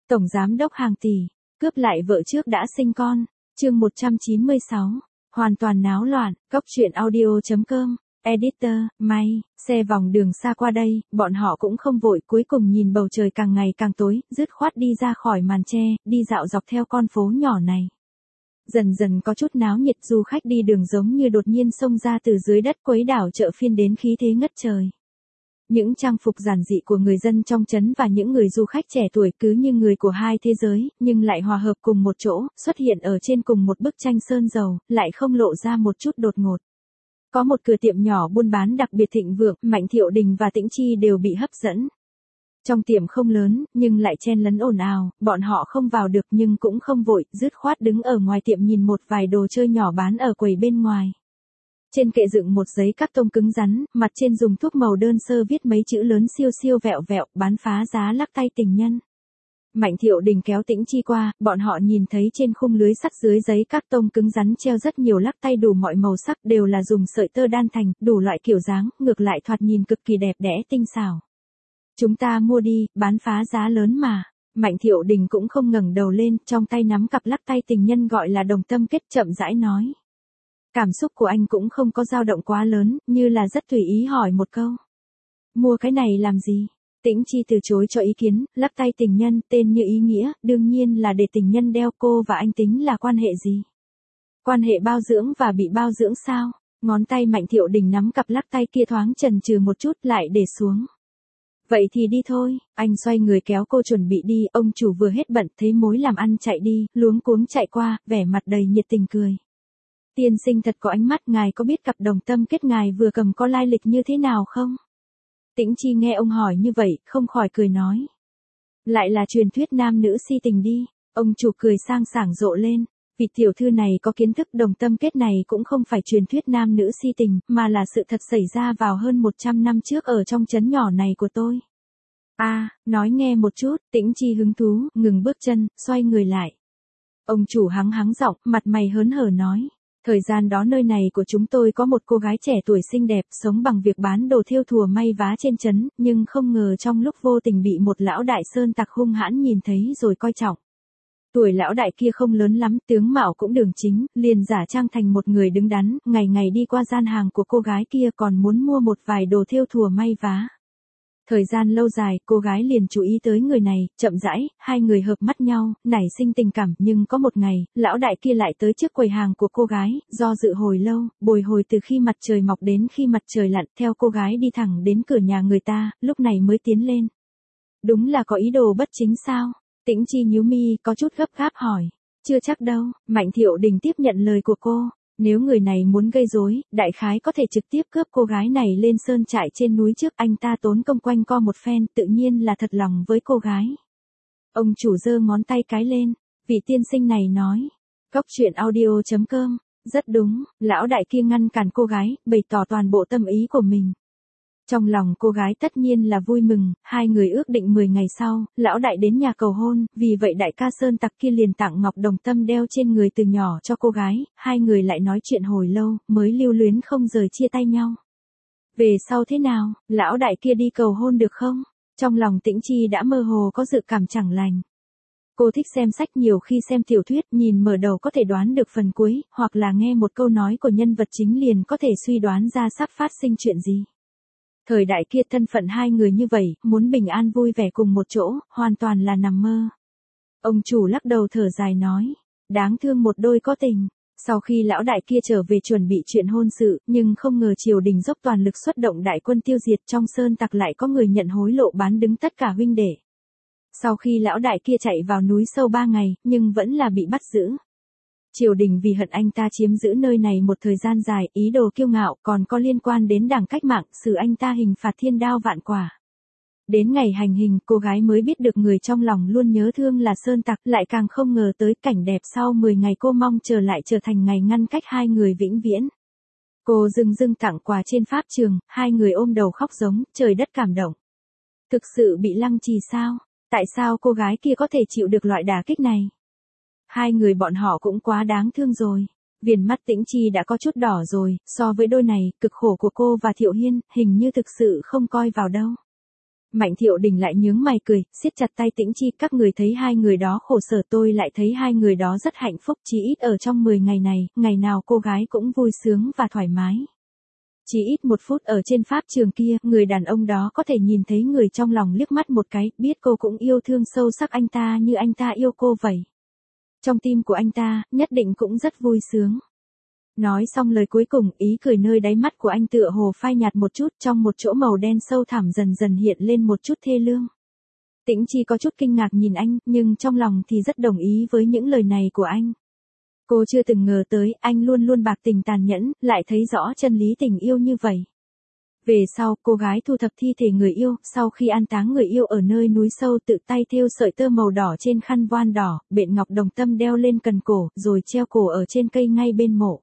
Tổng giám đốc hàng tỷ, cướp lại vợ trước đã sinh con. Chương 196. Hoàn toàn náo loạn. Cốc truyện audio.com. Editor, may, xe vòng đường xa qua đây, bọn họ cũng không vội, cuối cùng nhìn bầu trời càng ngày càng tối, dứt khoát đi ra khỏi màn che, đi dạo dọc theo con phố nhỏ này. Dần dần có chút náo nhiệt, du khách đi đường giống như đột nhiên xông ra từ dưới đất, quấy đảo chợ phiên đến khí thế ngất trời. Những trang phục giản dị của người dân trong trấn và những người du khách trẻ tuổi cứ như người của hai thế giới, nhưng lại hòa hợp cùng một chỗ, xuất hiện ở trên cùng một bức tranh sơn dầu, lại không lộ ra một chút đột ngột. Có một cửa tiệm nhỏ buôn bán đặc biệt thịnh vượng, Mạnh Thiệu Đình và Tĩnh Chi đều bị hấp dẫn. Trong tiệm không lớn, nhưng lại chen lấn ồn ào, bọn họ không vào được nhưng cũng không vội, dứt khoát đứng ở ngoài tiệm nhìn một vài đồ chơi nhỏ bán ở quầy bên ngoài. Trên kệ dựng một giấy cắt tông cứng rắn, mặt trên dùng thuốc màu đơn sơ viết mấy chữ lớn siêu siêu vẹo vẹo, bán phá giá lắc tay tình nhân. Mạnh Thiệu Đình kéo Tĩnh Chi qua, bọn họ nhìn thấy trên khung lưới sắt dưới giấy cắt tông cứng rắn treo rất nhiều lắc tay đủ mọi màu sắc, đều là dùng sợi tơ đan thành, đủ loại kiểu dáng, ngược lại thoạt nhìn cực kỳ đẹp đẽ tinh xảo. Chúng ta mua đi, bán phá giá lớn mà. Mạnh Thiệu Đình cũng không ngẩng đầu lên, trong tay nắm cặp lắc tay tình nhân gọi là đồng tâm kết, chậm rãi nói. Cảm xúc của anh cũng không có dao động quá lớn, như là rất tùy ý hỏi một câu. Mua cái này làm gì? Tĩnh Chi từ chối cho ý kiến, lắc tay tình nhân, tên như ý nghĩa, đương nhiên là để tình nhân đeo. Cô và anh tính là quan hệ gì? Quan hệ bao dưỡng và bị bao dưỡng sao? Ngón tay Mạnh Thiệu Đình nắm cặp lắc tay kia thoáng chần chừ một chút lại để xuống. Vậy thì đi thôi, anh xoay người kéo cô chuẩn bị đi, ông chủ vừa hết bận thấy mối làm ăn chạy đi, luống cuống chạy qua, vẻ mặt đầy nhiệt tình cười. Tiên sinh thật có ánh mắt, ngài có biết cặp đồng tâm kết ngài vừa cầm có lai lịch như thế nào không? Tĩnh Chi nghe ông hỏi như vậy, không khỏi cười nói. Lại là truyền thuyết nam nữ si tình đi, ông chủ cười sang sảng rộ lên. Vị tiểu thư này có kiến thức, đồng tâm kết này cũng không phải truyền thuyết nam nữ si tình, mà là sự thật xảy ra vào hơn 100 năm trước ở trong trấn nhỏ này của tôi. Nói nghe một chút. Tĩnh Chi hứng thú, ngừng bước chân, xoay người lại. Ông chủ hắng hắng giọng, mặt mày hớn hở nói. Thời gian đó nơi này của chúng tôi có một cô gái trẻ tuổi xinh đẹp, sống bằng việc bán đồ thêu thùa may vá trên trấn, nhưng không ngờ trong lúc vô tình bị một lão đại sơn tặc hung hãn nhìn thấy rồi coi trọng. Tuổi lão đại kia không lớn lắm, tướng mạo cũng đường chính, liền giả trang thành một người đứng đắn, ngày ngày đi qua gian hàng của cô gái kia còn muốn mua một vài đồ thêu thùa may vá. Thời gian lâu dài, cô gái liền chú ý tới người này, chậm rãi, hai người hợp mắt nhau, nảy sinh tình cảm, nhưng có một ngày, lão đại kia lại tới trước quầy hàng của cô gái, do dự hồi lâu, bồi hồi từ khi mặt trời mọc đến khi mặt trời lặn, theo cô gái đi thẳng đến cửa nhà người ta, lúc này mới tiến lên. Đúng là có ý đồ bất chính sao? Tĩnh Chi nhíu mi, có chút gấp gáp hỏi. Chưa chắc đâu, Mạnh Thiệu Đình tiếp nhận lời của cô. Nếu người này muốn gây rối, đại khái có thể trực tiếp cướp cô gái này lên sơn trại trên núi trước, anh ta tốn công quanh co một phen, tự nhiên là thật lòng với cô gái. Ông chủ giơ ngón tay cái lên, vị tiên sinh này nói. Cốc truyện audio.com, rất đúng, lão đại kia ngăn cản cô gái, bày tỏ toàn bộ tâm ý của mình. Trong lòng cô gái tất nhiên là vui mừng, hai người ước định 10 ngày sau, lão đại đến nhà cầu hôn, vì vậy đại ca sơn tặc kia liền tặng ngọc đồng tâm đeo trên người từ nhỏ cho cô gái, hai người lại nói chuyện hồi lâu, mới lưu luyến không rời chia tay nhau. Về sau thế nào, lão đại kia đi cầu hôn được không? Trong lòng Tĩnh Chi đã mơ hồ có dự cảm chẳng lành. Cô thích xem sách, nhiều khi xem tiểu thuyết, nhìn mở đầu có thể đoán được phần cuối, hoặc là nghe một câu nói của nhân vật chính liền có thể suy đoán ra sắp phát sinh chuyện gì. Thời đại kia thân phận hai người như vậy, muốn bình an vui vẻ cùng một chỗ, hoàn toàn là nằm mơ. Ông chủ lắc đầu thở dài nói, đáng thương một đôi có tình. Sau khi lão đại kia trở về chuẩn bị chuyện hôn sự, nhưng không ngờ triều đình dốc toàn lực xuất động đại quân tiêu diệt, trong sơn tặc lại có người nhận hối lộ bán đứng tất cả huynh đệ. Sau khi lão đại kia chạy vào núi sâu 3 ngày, nhưng vẫn là bị bắt giữ. Triều đình vì hận anh ta chiếm giữ nơi này một thời gian dài, ý đồ kiêu ngạo, còn có liên quan đến đảng cách mạng, xử anh ta hình phạt thiên đao vạn quả. Đến ngày hành hình, cô gái mới biết được người trong lòng luôn nhớ thương là sơn tặc, lại càng không ngờ tới cảnh đẹp sau 10 ngày cô mong chờ lại trở thành ngày ngăn cách hai người vĩnh viễn. Cô dưng dưng tặng quà trên pháp trường, hai người ôm đầu khóc giống, trời đất cảm động. Thực sự bị lăng trì sao? Tại sao cô gái kia có thể chịu được loại đả kích này? Hai người bọn họ cũng quá đáng thương rồi. Viền mắt Tĩnh Chi đã có chút đỏ rồi, so với đôi này, cực khổ của cô và Thiệu Hiên, hình như thực sự không coi vào đâu. Mạnh Thiệu Đình lại nhướng mày cười, siết chặt tay Tĩnh Chi, các người thấy hai người đó khổ sở, tôi lại thấy hai người đó rất hạnh phúc, chí ít ở trong 10 ngày này, ngày nào cô gái cũng vui sướng và thoải mái. Chỉ ít 1 phút ở trên pháp trường kia, người đàn ông đó có thể nhìn thấy người trong lòng liếc mắt một cái, biết cô cũng yêu thương sâu sắc anh ta như anh ta yêu cô vậy. Trong tim của anh ta, nhất định cũng rất vui sướng. Nói xong lời cuối cùng, ý cười nơi đáy mắt của anh tựa hồ phai nhạt một chút, trong một chỗ màu đen sâu thẳm dần dần hiện lên một chút thê lương. Tĩnh Chi có chút kinh ngạc nhìn anh, nhưng trong lòng thì rất đồng ý với những lời này của anh. Cô chưa từng ngờ tới, anh luôn luôn bạc tình tàn nhẫn, lại thấy rõ chân lý tình yêu như vậy. Về sau, cô gái thu thập thi thể người yêu, sau khi an táng người yêu ở nơi núi sâu, tự tay thêu sợi tơ màu đỏ trên khăn voan đỏ, bện ngọc đồng tâm đeo lên cần cổ, rồi treo cổ ở trên cây ngay bên mộ.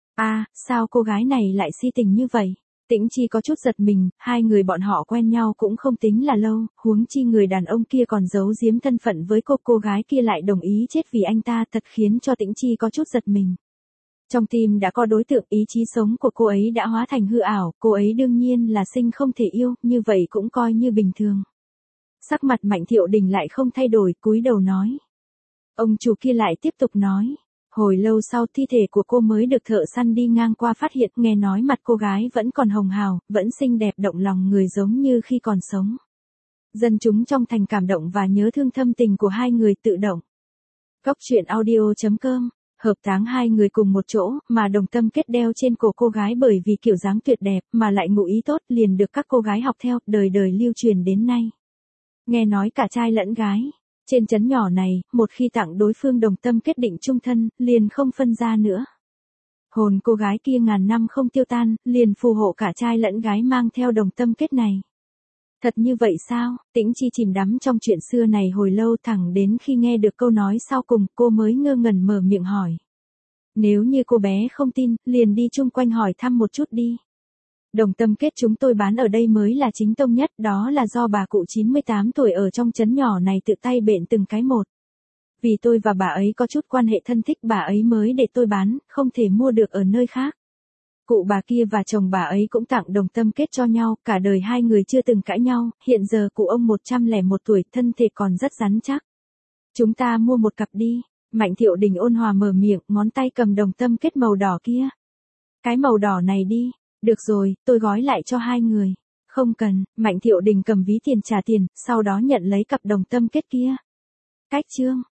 Sao cô gái này lại si tình như vậy? Tĩnh Chi có chút giật mình, hai người bọn họ quen nhau cũng không tính là lâu, huống chi người đàn ông kia còn giấu giếm thân phận với cô gái kia lại đồng ý chết vì anh ta, thật khiến cho Tĩnh Chi có chút giật mình. Trong tim đã có đối tượng, ý chí sống của cô ấy đã hóa thành hư ảo, cô ấy đương nhiên là sinh không thể yêu, như vậy cũng coi như bình thường. Sắc mặt Mạnh Thiệu Đình lại không thay đổi, cúi đầu nói. Ông chủ kia lại tiếp tục nói. Hồi lâu sau thi thể của cô mới được thợ săn đi ngang qua phát hiện, nghe nói mặt cô gái vẫn còn hồng hào, vẫn xinh đẹp động lòng người giống như khi còn sống. Dân chúng trong thành cảm động và nhớ thương thâm tình của hai người tự động. Cốc truyện audio.com, hợp táng hai người cùng một chỗ, mà đồng tâm kết đeo trên cổ cô gái bởi vì kiểu dáng tuyệt đẹp, mà lại ngụ ý tốt liền được các cô gái học theo, đời đời lưu truyền đến nay. Nghe nói cả trai lẫn gái. Trên trấn nhỏ này, một khi tặng đối phương đồng tâm kết định chung thân, liền không phân ra nữa. Hồn cô gái kia ngàn năm không tiêu tan, liền phù hộ cả trai lẫn gái mang theo đồng tâm kết này. Thật như vậy sao? Tĩnh Chi chìm đắm trong chuyện xưa này hồi lâu, thẳng đến khi nghe được câu nói sau cùng, cô mới ngơ ngẩn mở miệng hỏi. Nếu như cô bé không tin, liền đi chung quanh hỏi thăm một chút đi. Đồng tâm kết chúng tôi bán ở đây mới là chính tông nhất, đó là do bà cụ 98 tuổi ở trong trấn nhỏ này tự tay bện từng cái một. Vì tôi và bà ấy có chút quan hệ thân thích, bà ấy mới để tôi bán, không thể mua được ở nơi khác. Cụ bà kia và chồng bà ấy cũng tặng đồng tâm kết cho nhau, cả đời hai người chưa từng cãi nhau, hiện giờ cụ ông 101 tuổi, thân thể còn rất rắn chắc. Chúng ta mua một cặp đi. Mạnh Thiệu Đình ôn hòa mở miệng, ngón tay cầm đồng tâm kết màu đỏ kia. Cái màu đỏ này đi. Được rồi, tôi gói lại cho hai người. Không cần, Mạnh Thiệu Đình cầm ví tiền trả tiền, sau đó nhận lấy cặp đồng tâm kết kia. Cách chương.